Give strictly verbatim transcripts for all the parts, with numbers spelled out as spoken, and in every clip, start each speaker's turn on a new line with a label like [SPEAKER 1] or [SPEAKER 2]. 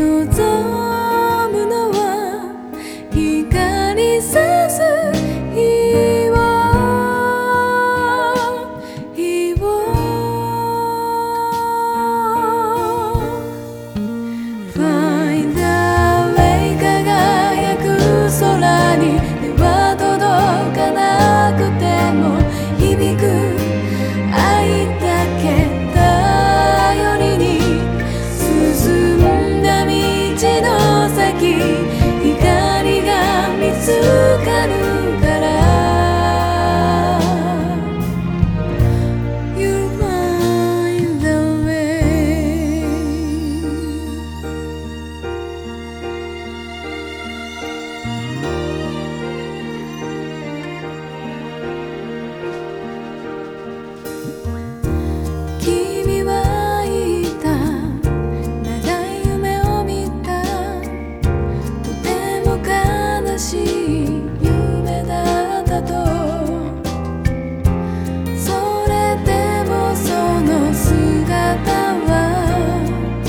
[SPEAKER 1] 望むのは光さす日を日を Find a way 輝く空に手は届かなくても響く愛だけ頼りに進んだ道の先光が見つかるから You find the way 君は言った長い夢を見たとても悲しい夢だったとそれでもその姿は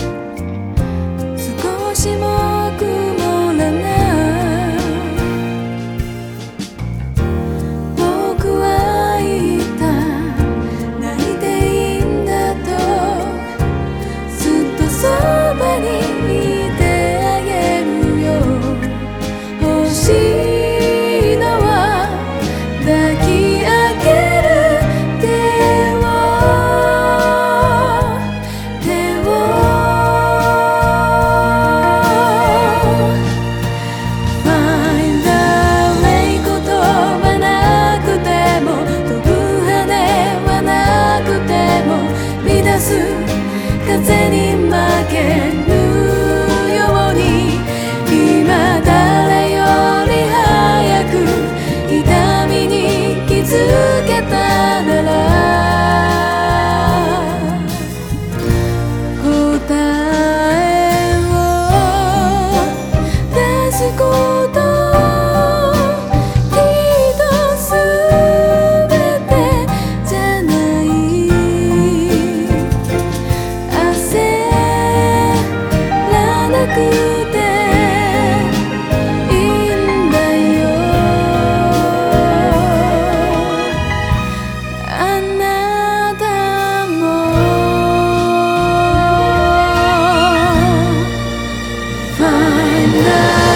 [SPEAKER 1] 少しも曇らない僕は言った泣いていいんだとずっとそばにいてあげるよ欲しいのは抱き上げる手を手を Find a way 言葉なくても飛ぶ羽はなくても乱す風に負けぬように今誰より早く痛みに気づけたなら答えを出すこときっとすべてじゃない焦らなくていいんだよあなたも Find the